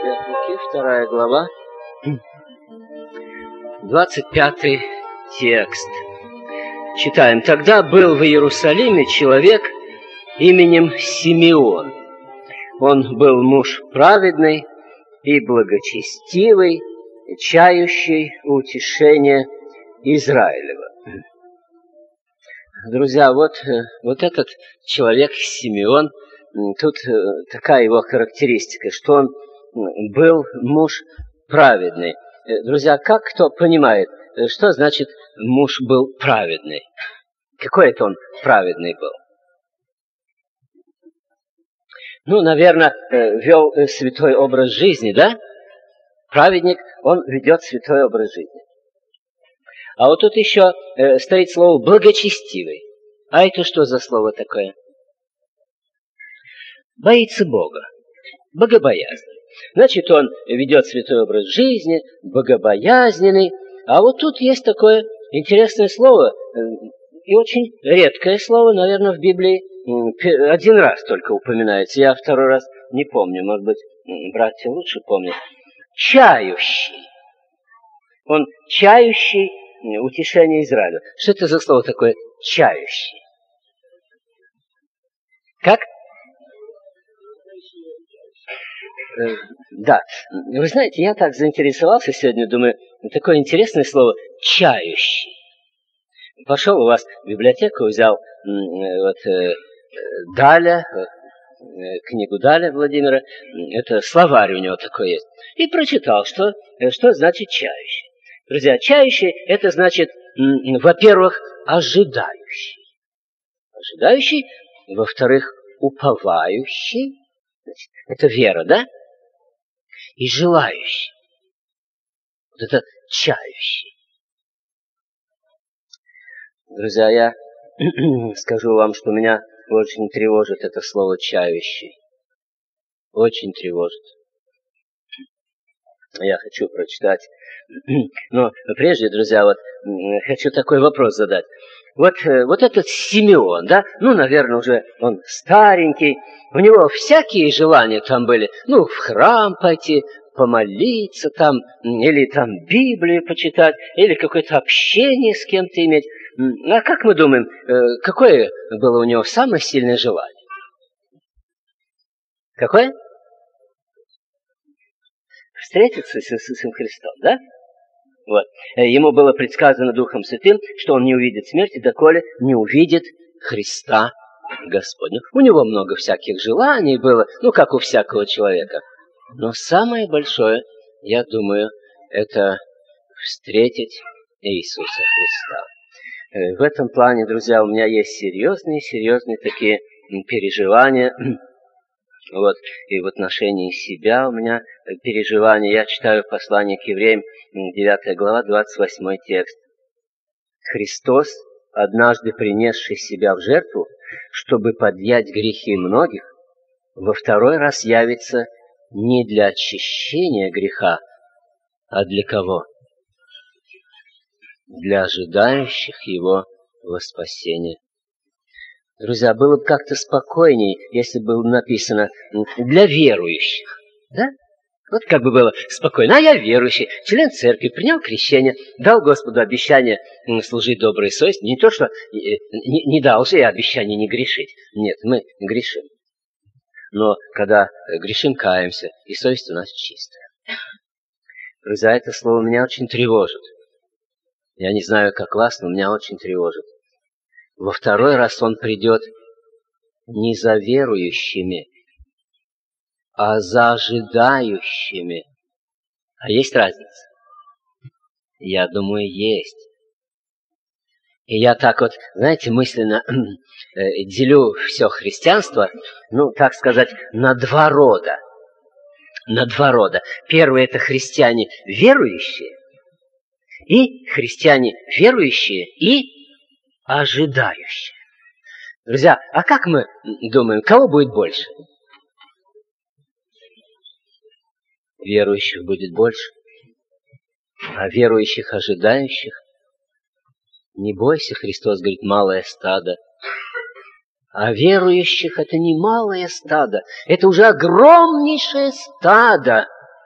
От Луки, 2 глава, 25 текст. Читаем. «Тогда был в Иерусалиме человек именем Симеон. Он был муж праведный и благочестивый, чающий утешение Израилева». Друзья, вот этот человек Симеон, тут такая его характеристика, что он был муж праведный. Друзья, как кто понимает, что значит муж был праведный? Какой это он праведный был? Ну, наверное, вел святой образ жизни, да? Праведник, он ведет святой образ жизни. А вот тут еще стоит слово «благочестивый». А это что за слово такое? Боится Бога, богобоязненный. Значит, он ведет святой образ жизни, богобоязненный. А вот тут есть такое интересное слово, и очень редкое слово, наверное, в Библии один раз только упоминается. Я второй раз не помню, может быть, братья лучше помнят. Чающий. Он чающий утешение Израиля. Что это за слово такое чающий? Как? Да. Вы знаете, я так заинтересовался сегодня, думаю, такое интересное слово «чающий». Пошел у вас в библиотеку, взял Даля, книгу Даля Владимира, это словарь у него такой есть, и прочитал, что значит «чающий». Друзья, чающий – это значит, во-первых, ожидающий. Ожидающий, во-вторых, уповающий. Значит, это вера, да? И желающий. Вот это чающий. Друзья, я скажу вам, что меня очень тревожит это слово «чающий». Очень тревожит. Я хочу прочитать. Но прежде, друзья, хочу такой вопрос задать. Вот этот Симеон, да, ну, наверное, уже он старенький, у него всякие желания там были, ну, в храм пойти, помолиться там, или там Библию почитать, или какое-то общение с кем-то иметь. А как мы думаем, какое было у него самое сильное желание? Какое? Встретиться с Иисусом Христом, да? Вот. Ему было предсказано Духом Святым, что он не увидит смерти, доколе не увидит Христа Господня. У него много всяких желаний было, ну, как у всякого человека. Но самое большое, я думаю, это встретить Иисуса Христа. В этом плане, друзья, у меня есть серьезные такие переживания. Вот, и в отношении себя у меня переживания. Я читаю послание к евреям, 9 глава, 28 текст. «Христос, однажды принесший себя в жертву, чтобы подъять грехи многих, во второй раз явится не для очищения греха, а для кого? Для ожидающих Его во спасение». Друзья, было бы как-то спокойней, если было написано «для верующих». Да? Вот как бы было спокойно. А я верующий, член церкви, принял крещение, дал Господу обещание служить доброй совести. Не то, что не дал же я обещание не грешить. Нет, мы грешим. Но когда грешим, каемся, и совесть у нас чистая. Друзья, это слово меня очень тревожит. Я не знаю, как вас, но меня очень тревожит. Во второй раз он придет не за верующими, а за ожидающими. А есть разница? Я думаю, есть. И я так вот, знаете, мысленно делю все христианство, ну, так сказать, на два рода. На два рода. Первый – это христиане верующие, и христиане верующие, и ожидающие. Друзья, а как мы думаем, кого будет больше? Верующих будет больше, а верующих, ожидающих. Не бойся, Христос говорит, малое стадо. А верующих это не малое стадо, это уже огромнейшее стадо.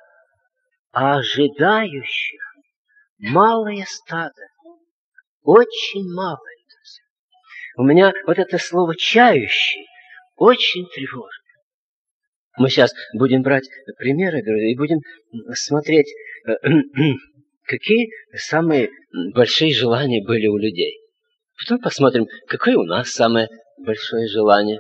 а ожидающих малое стадо, очень малое. У меня вот это слово «чающий» очень тревожит. Мы сейчас будем брать примеры, друзья, и будем смотреть, какие самые большие желания были у людей. Потом посмотрим, какое у нас самое большое желание.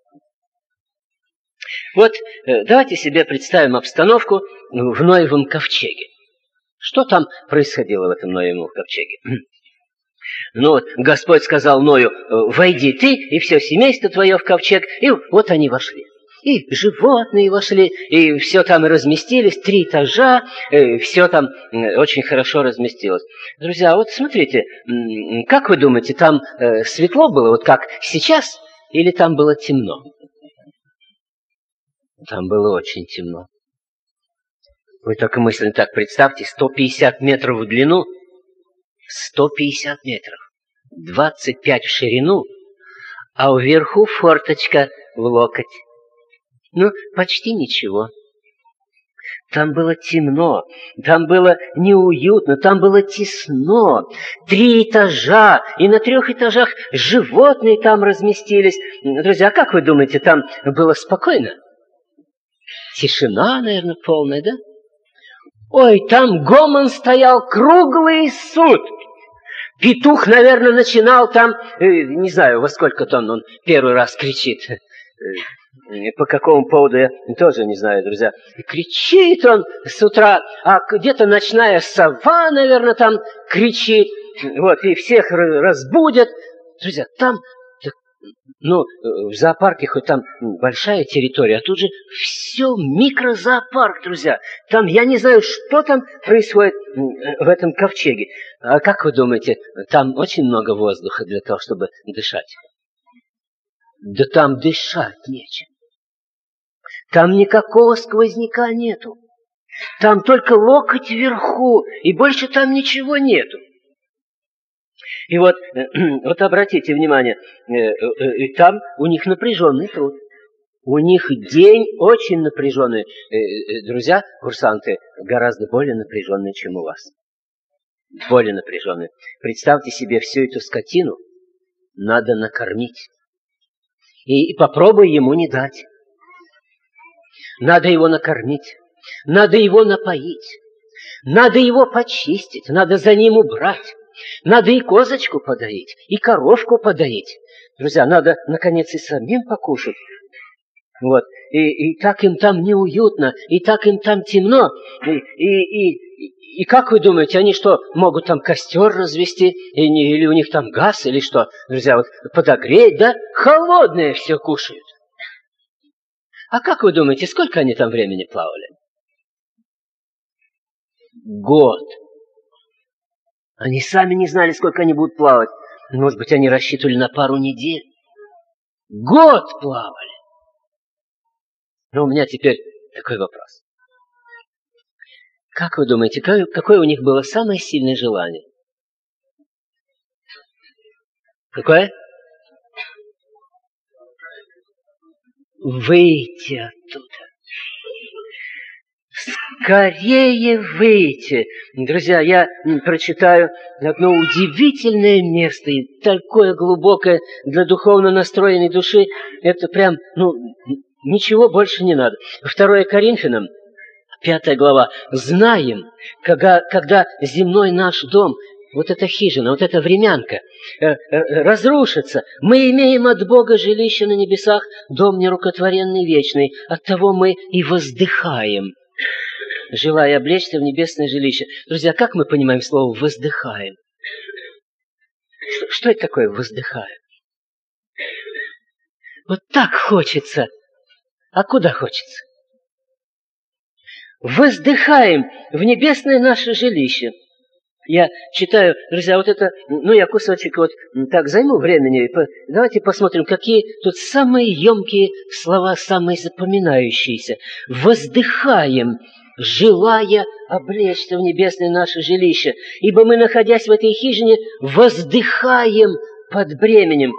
Вот давайте себе представим обстановку в Ноевом ковчеге. Что там происходило в этом Ноевом ковчеге? Ну вот, Господь сказал Ною: войди ты и все семейство твое в ковчег. И вот они вошли. И животные вошли, и все там разместились, 3 этажа, все там очень хорошо разместилось. Друзья, вот смотрите, как вы думаете, там светло было, вот как сейчас, или там было темно? Там было очень темно. Вы только мысленно так представьте, 150 метров в длину, 150 метров, 25 в ширину, а вверху форточка в локоть. Ну, почти ничего. Там было темно, там было неуютно, там было тесно. 3 этажа, и на 3 этажах животные там разместились. Друзья, а как вы думаете, там было спокойно? Тишина, наверное, полная, да? Ой, там гомон стоял круглый сутки. Петух, наверное, начинал там, не знаю, во сколько тонн он первый раз кричит. По какому поводу, я тоже не знаю, друзья. И кричит он с утра, а где-то ночная сова, наверное, там кричит. Вот, и всех разбудят. Друзья, там, ну, в зоопарке хоть там большая территория, а тут же все микрозоопарк, друзья. Там, я не знаю, что там происходит в этом ковчеге. А как вы думаете, там очень много воздуха для того, чтобы дышать? Да там дышать нечем. Там никакого сквозняка нету. Там только локоть вверху, и больше там ничего нету. И вот обратите внимание, там у них напряженный труд. У них день очень напряженный. Друзья, курсанты, гораздо более напряженный, чем у вас. Более напряженный. Представьте себе, всю эту скотину надо накормить. И попробуй ему не дать. Надо его накормить, надо его напоить, надо его почистить, надо за ним убрать, надо и козочку подоить, и коровку подоить. Друзья, надо, наконец, и самим покушать. Вот. И так им там неуютно, и так им там темно. И как вы думаете, они что, могут там костер развести, или у них там газ, или что? Друзья, вот подогреть, да? Холодное все кушают. А как вы думаете, сколько они там времени плавали? Год. Они сами не знали, сколько они будут плавать. Может быть, они рассчитывали на пару недель. Год плавали. Но у меня теперь такой вопрос. Как вы думаете, какое у них было самое сильное желание? Какое? Выйти оттуда. Скорее выйти. Друзья, я прочитаю одно удивительное место, и такое глубокое для духовно настроенной души. Это прям, ничего больше не надо. 2 Коринфянам, 5 глава. «Знаем, когда земной наш дом, вот эта хижина, вот эта времянка, разрушится. Мы имеем от Бога жилище на небесах, дом нерукотворенный вечный. Оттого мы и воздыхаем, желая облечься в небесное жилище». Друзья, как мы понимаем слово «воздыхаем»? Что это такое «воздыхаем»? Вот так хочется. А куда хочется? Воздыхаем в небесное наше жилище. Я читаю, друзья, вот это, я кусочек вот так займу времени. Давайте посмотрим, какие тут самые емкие слова, самые запоминающиеся. Воздыхаем, желая облечься в небесное наше жилище. Ибо мы, находясь в этой хижине, воздыхаем под бременем.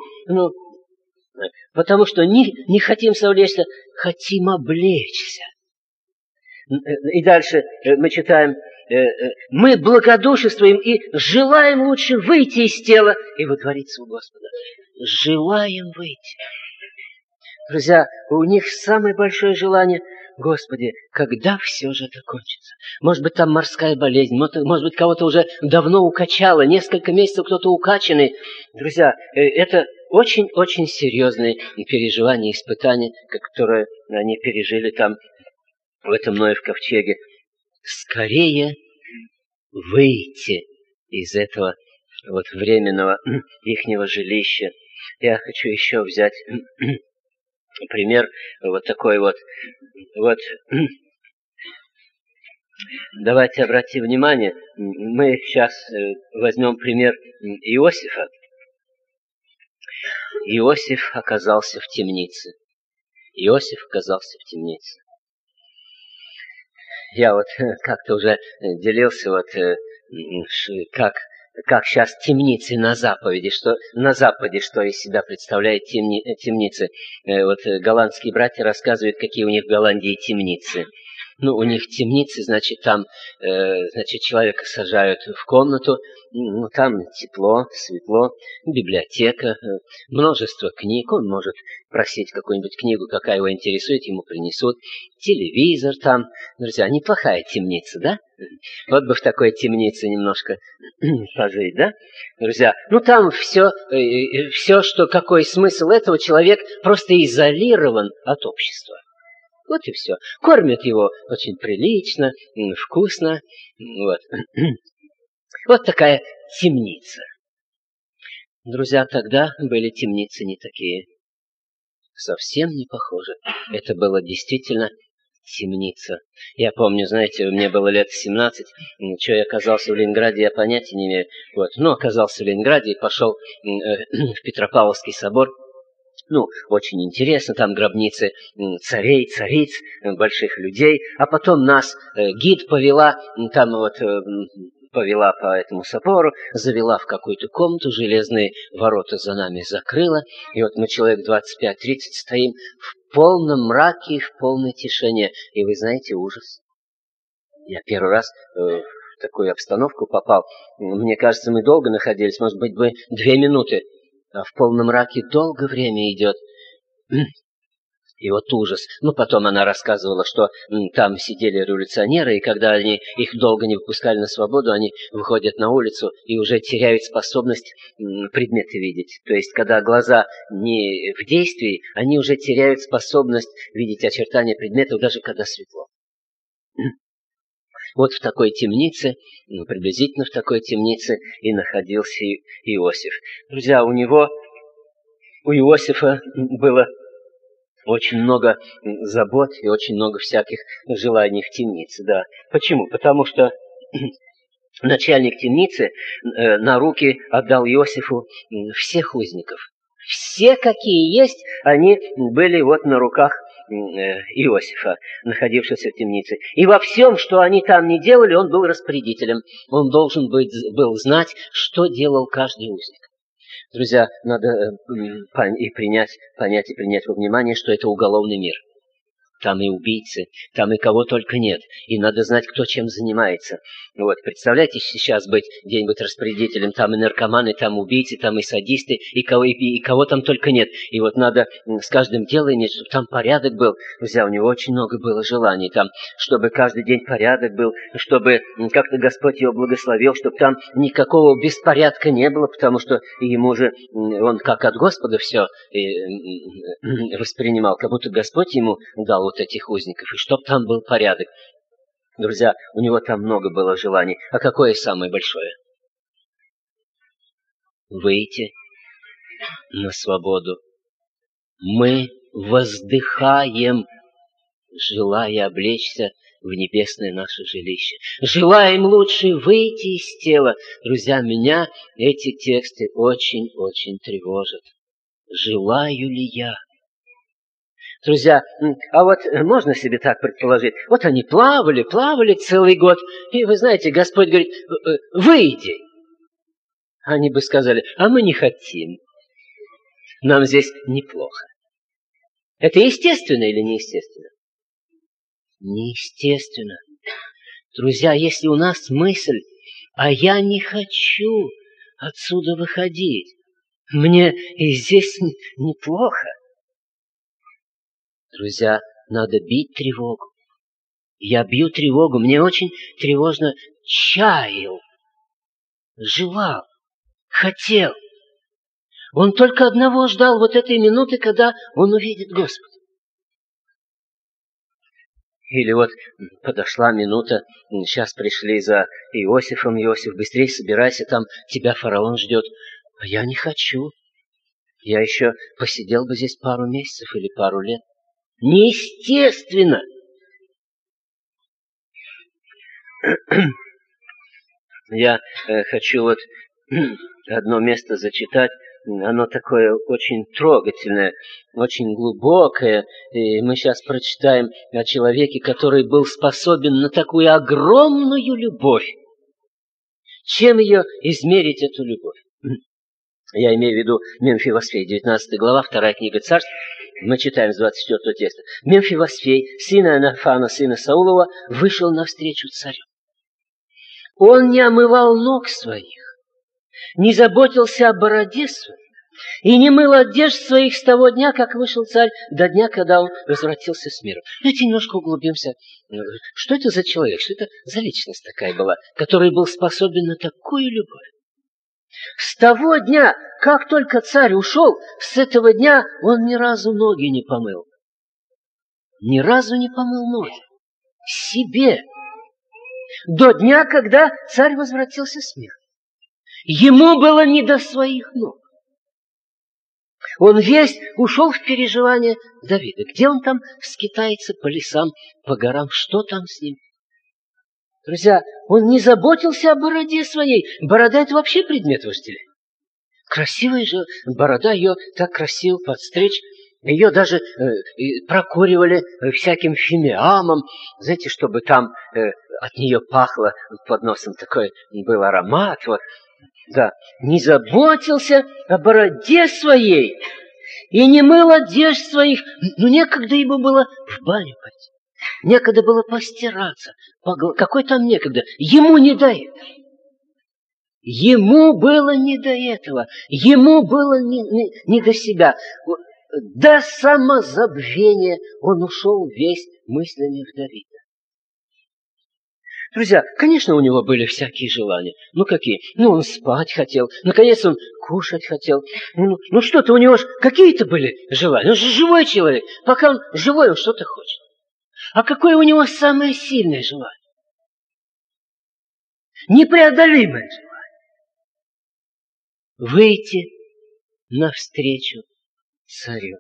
Потому что не хотим совлечься, хотим облечься. И дальше мы читаем: мы благодушествуем и желаем лучше выйти из тела и водвориться у Господа. Желаем выйти. Друзья, у них самое большое желание: Господи, когда все же это кончится? Может быть, там морская болезнь, может быть, кого-то уже давно укачало, несколько месяцев кто-то укачанный. Друзья, это очень-очень серьезные переживания, испытания, которые они пережили там, в этом Ноев ковчеге. Скорее выйти из этого вот временного ихнего жилища. Я хочу еще взять пример вот такой вот. Давайте обратим внимание, мы сейчас возьмем пример Иосифа. Иосиф оказался в темнице. Иосиф оказался в темнице. Я вот как-то уже делился, как сейчас темницы на Западе, что из себя представляет темницы. Вот голландские братья рассказывают, какие у них в Голландии темницы. Ну, у них темницы, значит, там, человека сажают в комнату, ну, там тепло, светло, библиотека, множество книг, он может просить какую-нибудь книгу, какая его интересует, ему принесут, телевизор там. Друзья, неплохая темница, да? Вот бы в такой темнице немножко пожить, да? Друзья, ну, там все, что, какой смысл этого, человек просто изолирован от общества. Вот и все. Кормят его очень прилично, вкусно. Вот. Вот такая темница. Друзья, тогда были темницы не такие. Совсем не похожи. Это было действительно темница. Я помню, знаете, мне было лет 17, что я оказался в Ленинграде, я понятия не имею. Вот. Но оказался в Ленинграде и пошел в Петропавловский собор. Ну, очень интересно, там гробницы царей, цариц, больших людей. А потом нас гид повела, там вот повела по этому собору, завела в какую-то комнату, железные ворота за нами закрыла. И вот мы человек 25-30 стоим в полном мраке и в полной тишине. И вы знаете, ужас. Я первый раз в такую обстановку попал. Мне кажется, мы долго находились, может быть, 2 минуты. А в полном мраке долго время идет. И вот ужас. Ну, потом она рассказывала, что там сидели революционеры, и когда их долго не выпускали на свободу, они выходят на улицу и уже теряют способность предметы видеть. То есть, когда глаза не в действии, они уже теряют способность видеть очертания предметов, даже когда светло. Вот в такой темнице, приблизительно в такой темнице и находился Иосиф. Друзья, у Иосифа было очень много забот и очень много всяких желаний в темнице. Да. Почему? Потому что начальник темницы на руки отдал Иосифу всех узников. Все, какие есть, они были вот на руках Иосифа, находившегося в темнице. И во всем, что они там не делали, он был распорядителем. Он должен был знать, что делал каждый узник. Друзья, надо понять и принять во внимание, что это уголовный мир. Там и убийцы, там и кого только нет. И надо знать, кто чем занимается. Вот, представляете, сейчас быть где-нибудь распорядителем, там и наркоманы, там убийцы, там и садисты, и кого там только нет. И вот надо с каждым делом иметь, чтобы там порядок был. Друзья, у него очень много было желаний там, чтобы каждый день порядок был, чтобы как-то Господь его благословил, чтобы там никакого беспорядка не было, потому что ему же, он как от Господа все воспринимал, как будто Господь ему дал вот этих узников, и чтоб там был порядок. Друзья, у него там много было желаний. А какое самое большое? Выйти на свободу. Мы воздыхаем, желая облечься в небесное наше жилище. Желаем лучше выйти из тела. Друзья, меня эти тексты очень-очень тревожат. Желаю ли я? Друзья, а вот можно себе так предположить? Вот они плавали целый год, и вы знаете, Господь говорит, выйди. Они бы сказали, а мы не хотим. Нам здесь неплохо. Это естественно или неестественно? неестественно. Друзья, если у нас мысль, а я не хочу отсюда выходить, мне и здесь неплохо. Друзья, надо бить тревогу. Я бью тревогу, мне очень тревожно, чаял, желал, хотел. Он только одного ждал, вот этой минуты, когда он увидит Господа. Или вот подошла минута, сейчас пришли за Иосифом. Иосиф, быстрее собирайся, там тебя фараон ждет. А я не хочу. Я еще посидел бы здесь пару месяцев или пару лет. Неестественно! Я хочу вот одно место зачитать. Оно такое очень трогательное, очень глубокое. И мы сейчас прочитаем о человеке, который был способен на такую огромную любовь. Чем ее измерить, эту любовь? Я имею в виду Мемфивосфей, 19 глава, 2 книга Царств. Мы читаем с 24 текста. Мемфивосфей, сына Анафана, сына Саулова, вышел навстречу царю. Он не омывал ног своих, не заботился о бороде своей и не мыл одежд своих с того дня, как вышел царь, до дня, когда он возвратился с миром. Давайте немножко углубимся. Что это за человек, что это за личность такая была, который был способен на такую любовь? С того дня, как только царь ушел, с этого дня он ни разу ноги не помыл. Ни разу не помыл ноги. Себе. До дня, когда царь возвратился с мира. Ему было не до своих ног. Он весь ушел в переживания Давида. Где он там скитается по лесам, по горам? Что там с ним? Друзья, он не заботился о бороде своей. Борода — это вообще предмет вожделения. Красивая же борода, ее так красиво подстричь. Ее даже прокуривали всяким фимиамом, знаете, чтобы там от нее пахло, под носом такой был аромат. Вот. Да. Не заботился о бороде своей и не мыл одежд своих. Но некогда ему было в баню пойти. Некогда было постираться. Какой там некогда? Ему не до этого. Ему было не до этого. Ему было не до себя. До самозабвения он ушел весь мыслями в Давида. Друзья, конечно, у него были всякие желания. Ну, какие? Ну, он спать хотел. Наконец, он кушать хотел. Ну что-то у него же какие-то были желания. Он же живой человек. Пока он живой, он что-то хочет. А какое у него самое сильное желание? Непреодолимое желание. Выйти навстречу царю.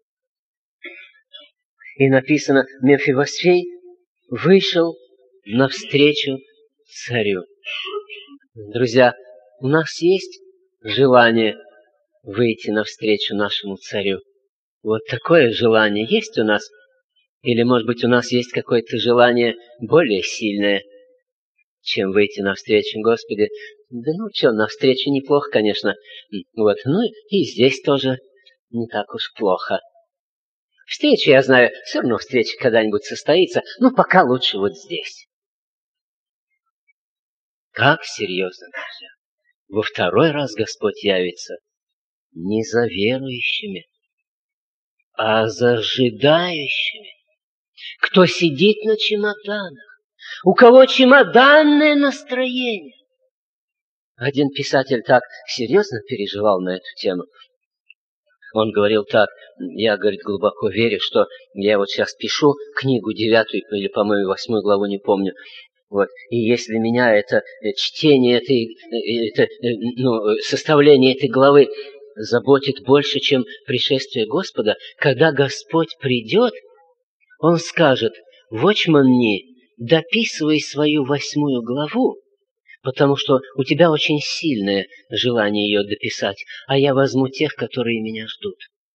И написано, Мемфивосфей вышел навстречу царю. Друзья, у нас есть желание выйти навстречу нашему царю? Вот такое желание есть у нас? Или, может быть, у нас есть какое-то желание более сильное, чем выйти навстречу Господи? Да ну что, навстречу неплохо, конечно. Вот, ну и здесь тоже не так уж плохо. Встреча, я знаю, все равно встреча когда-нибудь состоится, но пока лучше вот здесь. Как серьезно, друзья. Во второй раз Господь явится не за верующими, а за ожидающими. Кто сидит на чемоданах, у кого чемоданное настроение. Один писатель так серьезно переживал на эту тему. Он говорил так: я, говорит, глубоко верю, что я вот сейчас пишу книгу 9 или, по-моему, 8 главу, не помню. Вот. И если меня это чтение составление этой главы заботит больше, чем пришествие Господа, когда Господь придет, Он скажет: «Вотчман мне, дописывай свою 8 главу, потому что у тебя очень сильное желание ее дописать, а я возьму тех, которые меня ждут».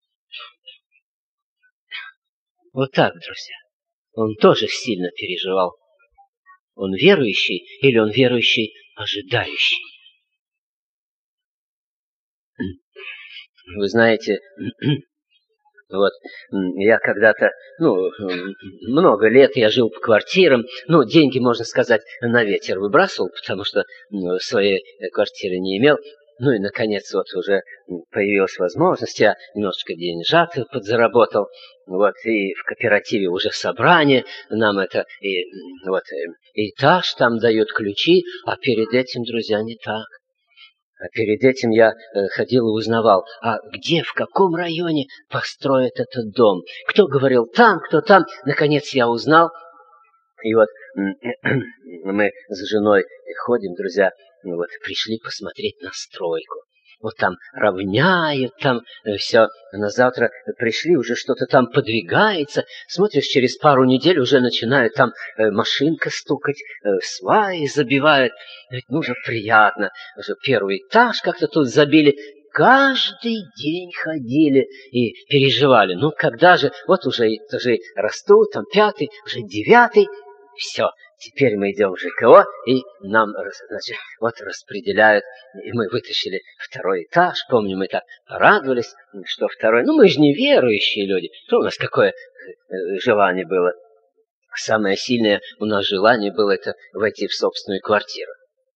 Вот так, друзья. Он тоже сильно переживал. Он верующий или он верующий ожидающий? Вы знаете, Вот, я когда-то, много лет я жил по квартирам, деньги, можно сказать, на ветер выбрасывал, потому что своей квартиры не имел. Ну и, наконец, вот уже появилась возможность, я немножечко деньжат подзаработал, вот, и в кооперативе уже собрание, нам это, и вот, этаж там дают ключи, а перед этим, друзья, не так. А перед этим я ходил и узнавал, а где, в каком районе построят этот дом. Кто говорил там, кто там. Наконец я узнал. И вот мы с женой ходим, друзья, вот пришли посмотреть на стройку. Вот там равняют, там все. На завтра пришли, уже что-то там подвигается. Смотришь, через пару недель уже начинают там машинка стукать, сваи забивают. Ведь уже приятно. Уже первый этаж как-то тут забили. Каждый день ходили и переживали. Когда же, вот уже этажи растут, там 5-й, уже 9-й. Все. Теперь мы идем в ЖКО, и нам, значит, вот распределяют, и мы вытащили 2-й этаж, помню, мы так порадовались, что 2-й, мы же не верующие люди, что у нас какое желание было? Самое сильное у нас желание было это войти в собственную квартиру.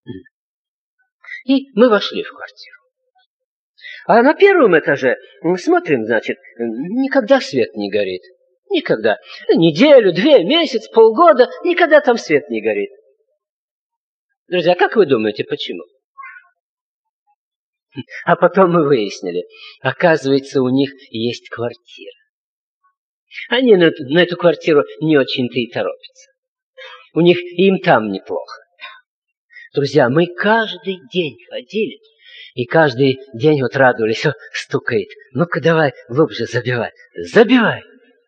И мы вошли в квартиру. А на 1-м этаже, смотрим, значит, никогда свет не горит. Никогда. Неделю, 2, месяц, полгода, никогда там свет не горит. Друзья, как вы думаете, почему? А потом мы выяснили, оказывается, у них есть квартира. Они на эту квартиру не очень-то и торопятся. Им там неплохо. Друзья, мы каждый день ходили, и каждый день вот радовались, стукает. Ну-ка давай глубже забивай. Забивай!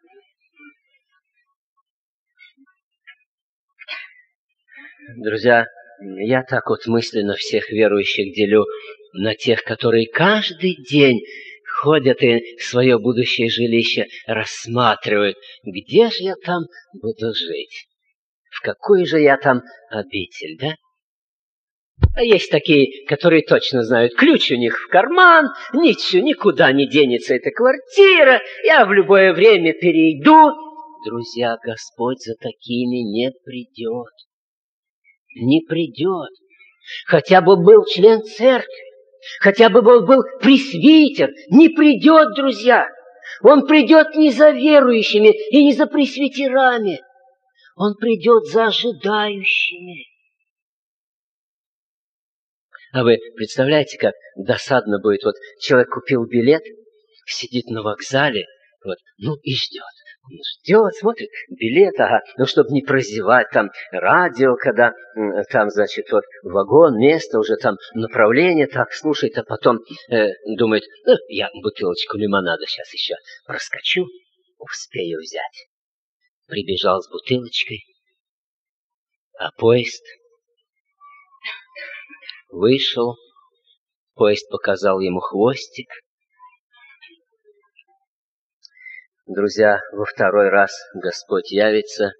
Друзья, я так вот мысленно всех верующих делю на тех, которые каждый день ходят и свое будущее жилище рассматривают. Где же я там буду жить? В какой же я там обитель, да? А есть такие, которые точно знают, ключ у них в карман, ничего, никуда не денется эта квартира, я в любое время перейду. Друзья, Господь за такими не придет. Не придет. Хотя бы был член церкви, хотя бы был пресвитер, не придет, друзья. Он придет не за верующими и не за пресвитерами. Он придет за ожидающими. А вы представляете, как досадно будет, вот человек купил билет, сидит на вокзале, вот, и ждет. Он ждет, смотрит, билет, чтобы не прозевать, там радио, когда там, значит, вот вагон, место, уже там направление, так слушает, а потом думает, я бутылочку лимонада сейчас еще проскочу, успею взять. Прибежал с бутылочкой, а поезд вышел, поезд показал ему хвостик. Друзья, во 2-й раз Господь явится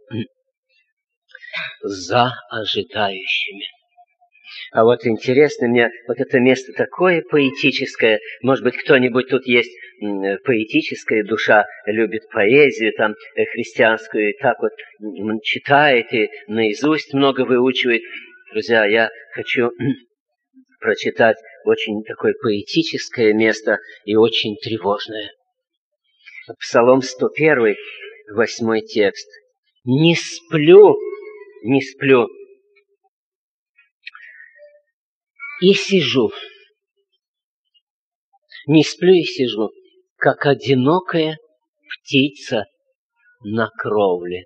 за ожидающими. А вот интересно мне, вот это место такое поэтическое, может быть, кто-нибудь тут есть поэтическая душа, любит поэзию там христианскую, и так вот читает и наизусть много выучивает. Друзья, я хочу прочитать очень такое поэтическое место и очень тревожное. Псалом 101, 8 текст. «Не сплю, не сплю, и сижу, не сплю и сижу, как одинокая птица на кровле».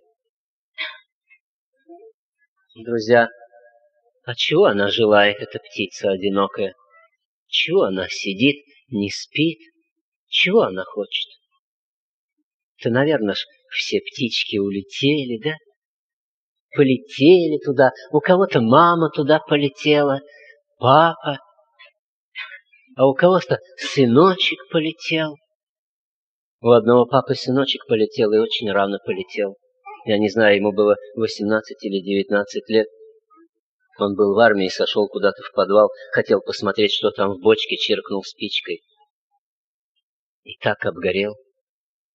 Друзья, а чего она желает, эта птица одинокая? Чего она сидит, не спит? Чего она хочет? То, наверное, все птички улетели, да? Полетели туда. У кого-то мама туда полетела, папа. А у кого-то сыночек полетел. У одного папы сыночек полетел и очень рано полетел. Я не знаю, ему было 18 или 19 лет. Он был в армии, сошел куда-то в подвал, хотел посмотреть, что там в бочке, чиркнул спичкой. И так обгорел.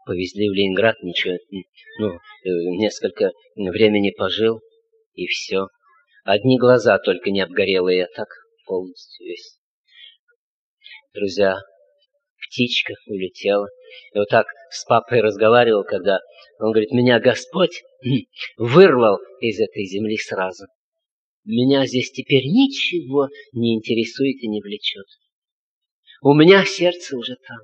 повезли в Ленинград, ничего, несколько времени пожил, и все. Одни глаза только не обгорелые, я так полностью весь. Друзья, птичка улетела. И вот так с папой разговаривал, когда он говорит, меня Господь вырвал из этой земли сразу. Меня здесь теперь ничего не интересует и не влечет. У меня сердце уже там.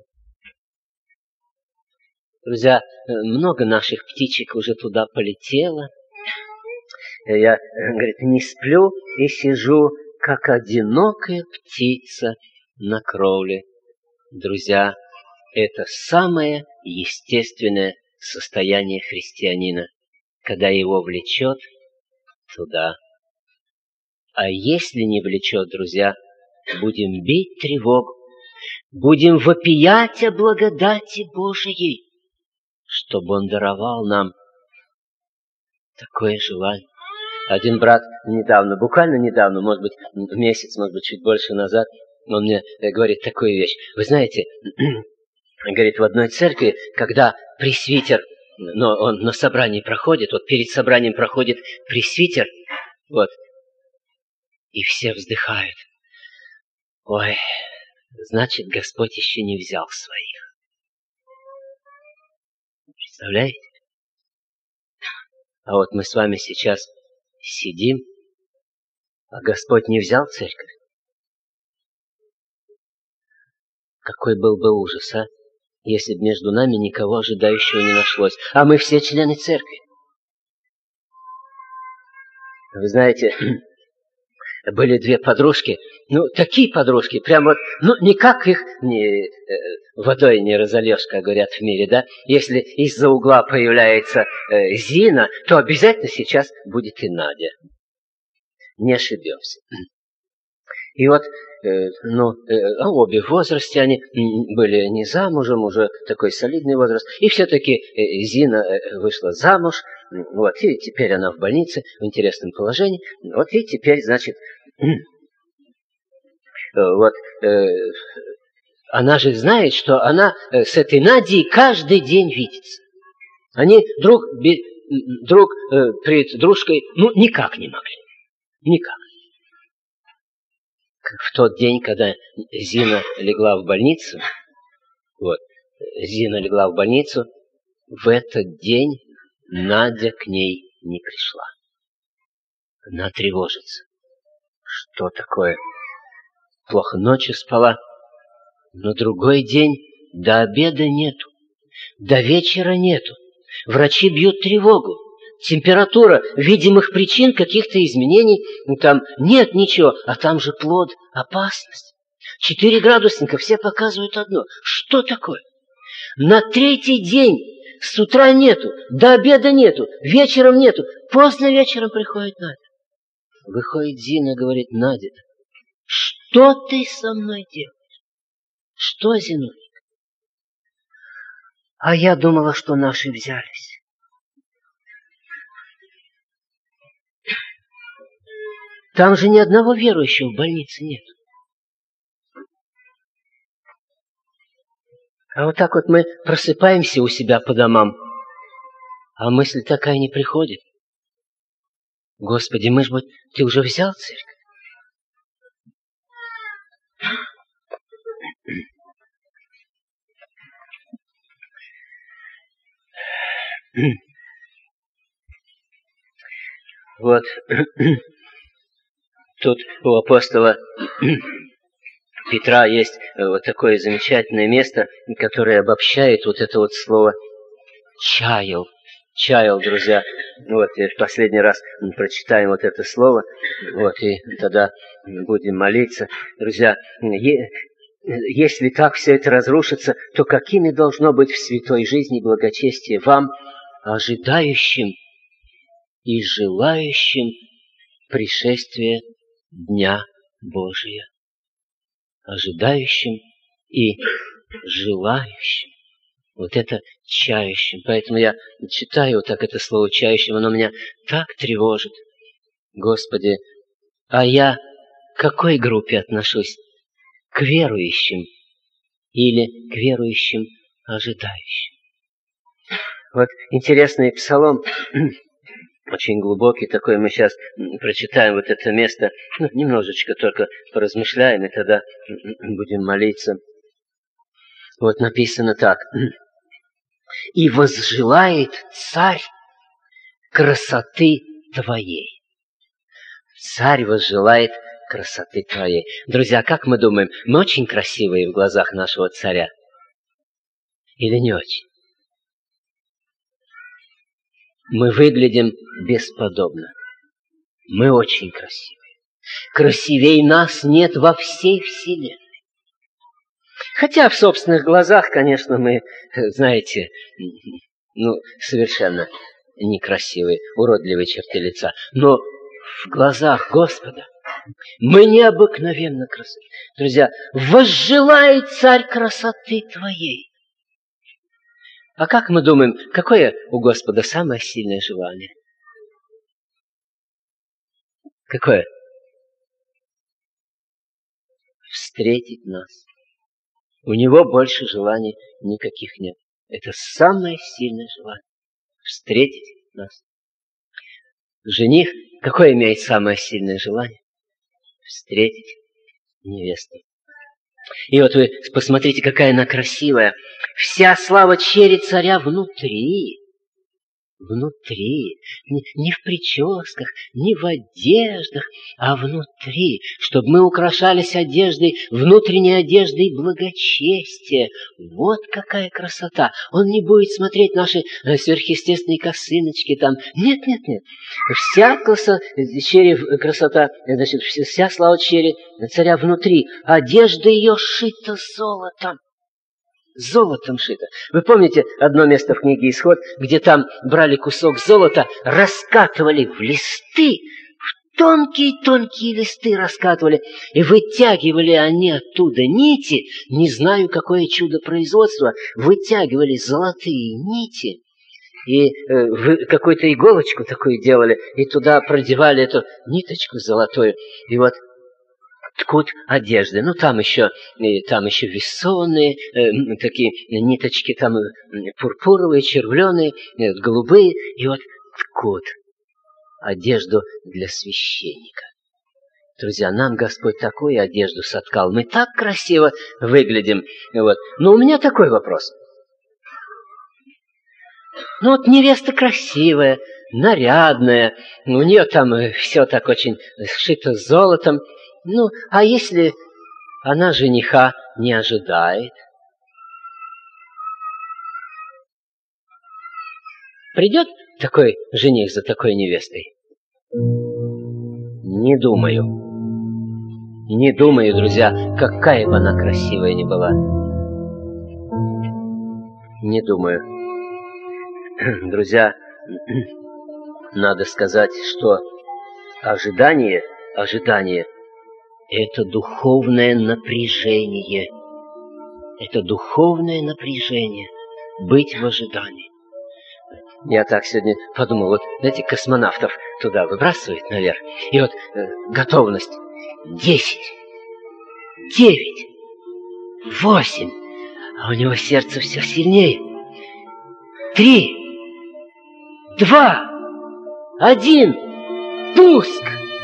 Друзья, много наших птичек уже туда полетело. Я, говорит, не сплю и сижу, как одинокая птица на кровле. Друзья, это самое естественное состояние христианина, когда его влечет туда. А если не влечет, друзья, будем бить тревогу, будем вопиять о благодати Божией, чтобы Он даровал нам такое желание. Один брат недавно, буквально недавно, может быть, месяц, может быть, чуть больше назад, он мне говорит такую вещь. Вы знаете, говорит, в одной церкви, когда пресвитер, но он на собрании проходит, вот перед собранием проходит пресвитер, вот, и все вздыхают. Ой, значит, Господь еще не взял своих. Представляете? А вот мы с вами сейчас сидим, а Господь не взял церковь. Какой был бы ужас, а? Если бы между нами никого ожидающего не нашлось. А мы все члены церкви. Вы знаете, были две подружки, такие подружки, прям вот, никак их водой не разольешь, как говорят в мире, да? Если из-за угла появляется Зина, то обязательно сейчас будет и Надя. Не ошибемся. И вот, обе в возрасте, они были не замужем, уже такой солидный возраст, и все-таки Зина вышла замуж, вот, и теперь она в больнице, в интересном положении, вот, и теперь, значит, вот, она же знает, что она с этой Надей каждый день видится. Они друг перед дружкой, никак не могли, никак. В тот день, когда Зина легла в больницу, в этот день Надя к ней не пришла. Она тревожится. Что такое? Плохо ночью спала. Но другой день до обеда нету, до вечера нету. Врачи бьют тревогу. Температура, видимых причин, каких-то изменений, там нет ничего, а там же плод, опасность. 4 градусника, все показывают одно. Что такое? На третий день с утра нету, до обеда нету, вечером нету, поздно вечером приходит Надя. Выходит Зина, говорит, Надя, что ты со мной делаешь? Что, Зинулик? А я думала, что наши взялись. Там же ни одного верующего в больнице нет. А вот так вот мы просыпаемся у себя по домам, а мысль такая не приходит. Господи, может быть, ты уже взял церковь? Вот тут у апостола Петра есть вот такое замечательное место, которое обобщает вот это вот слово «чаял». Чаял, друзья. Вот, и в последний раз прочитаем вот это слово, вот, и тогда будем молиться. Друзья, если так все это разрушится, то какими должно быть в святой жизни благочестие вам, ожидающим и желающим пришествия Дня Божия? Ожидающим и желающим. Вот это чающим. Поэтому я читаю вот так это слово чающим, оно меня так тревожит. Господи, а я к какой группе отношусь? К верующим или к верующим ожидающим? Вот интересный псалом, очень глубокий такой. Мы сейчас прочитаем вот это место, немножечко только поразмышляем, и тогда будем молиться. Вот написано так. «И возжелает царь красоты твоей». Царь возжелает красоты твоей. Друзья, как мы думаем, мы очень красивые в глазах нашего царя? Или не очень? Мы выглядим бесподобно. Мы очень красивые. Красивей нас нет во всей вселенной. Хотя в собственных глазах, конечно, мы, знаете, совершенно некрасивые, уродливые черты лица. Но в глазах Господа мы необыкновенно красивы. Друзья, возжелает царь красоты твоей. А как мы думаем, какое у Господа самое сильное желание? Какое? Встретить нас. У него больше желаний никаких нет. Это самое сильное желание. Встретить нас. Жених, какое имеет самое сильное желание? Встретить невесту. И вот вы посмотрите, какая она красивая. Вся слава чери царя внутри. Внутри. Не в прическах, не в одеждах, а внутри. Чтобы мы украшались одеждой, внутренней одеждой благочестия. Вот какая красота. Он не будет смотреть наши сверхъестественные косыночки там. Нет, нет, нет. Вся красота, значит, вся слава чери царя внутри. Одежда ее шита золотом. Золотом шито. Вы помните одно место в книге «Исход», где там брали кусок золота, раскатывали в листы, в тонкие-тонкие листы раскатывали, и вытягивали они оттуда нити, не знаю, какое чудо производства, вытягивали золотые нити, и какую-то иголочку такую делали, и туда продевали эту ниточку золотую, и вот ткут одежды. Там еще вессонные, такие ниточки, там пурпуровые, червленые, голубые, и вот ткут одежду для священника. Друзья, нам Господь такую одежду соткал. Мы так красиво выглядим. Вот. Но у меня такой вопрос. Вот невеста красивая, нарядная, у нее там все так очень сшито золотом. А если она жениха не ожидает? Придет такой жених за такой невестой? Не думаю. Не думаю, друзья, какая бы она красивая ни была. Не думаю. Друзья, надо сказать, что ожидание это духовное напряжение. Это духовное напряжение. Быть в ожидании. Я так сегодня подумал, вот, знаете, космонавтов туда выбрасывают наверх. И вот готовность. 10, 9, 8. А у него сердце все сильнее. 3, 2, 1. Пуск!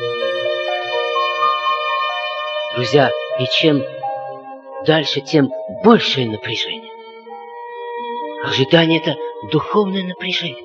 Друзья, и чем дальше, тем большее напряжение. Ожидание — это духовное напряжение.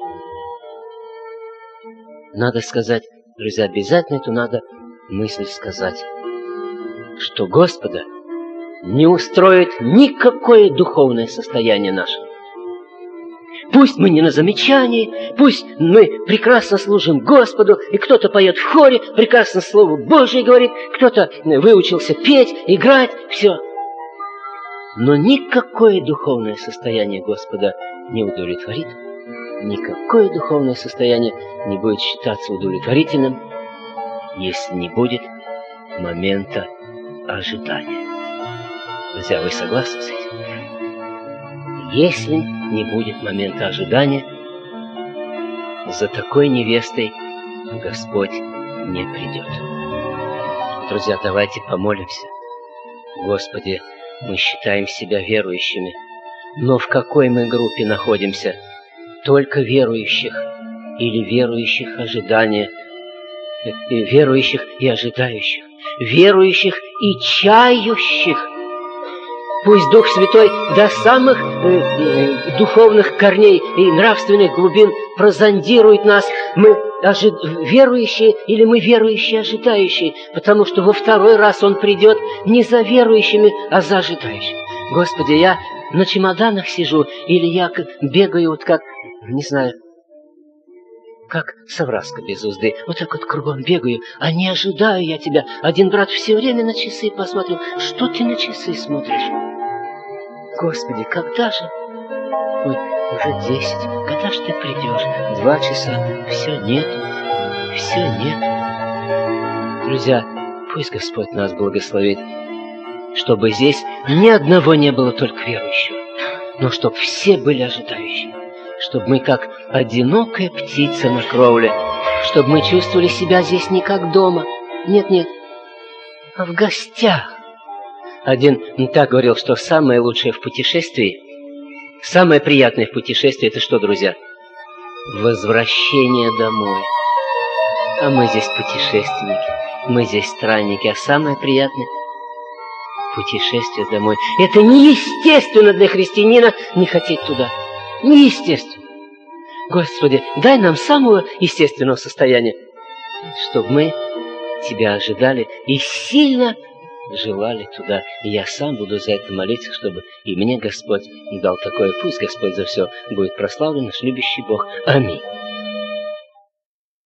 Надо сказать, друзья, обязательно эту надо мысль сказать, что Господа не устроит никакое духовное состояние наше. Пусть мы не на замечании, пусть мы прекрасно служим Господу, и кто-то поет в хоре, прекрасно Слово Божие говорит, кто-то выучился петь, играть, все. Но никакое духовное состояние Господа не удовлетворит, никакое духовное состояние не будет считаться удовлетворительным, если не будет момента ожидания. Друзья, вы согласны с этим? Если не будет момента ожидания, за такой невестой Господь не придет. Друзья, давайте помолимся. Господи, мы считаем себя верующими, но в какой мы группе находимся? только верующих или верующих ожидания, верующих и ожидающих, верующих и чающих. Пусть Дух Святой до самых духовных корней и нравственных глубин прозондирует нас. Мы верующие или мы верующие ожидающие, потому что во второй раз Он придет не за верующими, а за ожидающими. Господи, я на чемоданах сижу, или я бегаю вот как, не знаю, как совраска без узды. Вот так вот кругом бегаю, а не ожидаю я Тебя. Один брат все время на часы посмотрел. Что ты на часы смотришь? Господи, когда же? Ой, уже 10. Когда же ты придешь? 2 часа. Все нет. Все нет. Друзья, пусть Господь нас благословит, чтобы здесь ни одного не было только верующего, но чтобы все были ожидающими, чтобы мы как одинокая птица на кровле, чтобы мы чувствовали себя здесь не как дома, нет, а в гостях. Один так говорил, что самое лучшее в путешествии, самое приятное в путешествии — это что, друзья? Возвращение домой. А мы здесь путешественники, мы здесь странники, а самое приятное — путешествие домой. Это неестественно для христианина не хотеть туда. Неестественно. Господи, дай нам самого естественного состояния, чтобы мы Тебя ожидали и сильно желали туда. И я сам буду за это молиться, чтобы и мне Господь дал такое. Пусть Господь за все будет прославлен, наш любящий Бог. Аминь.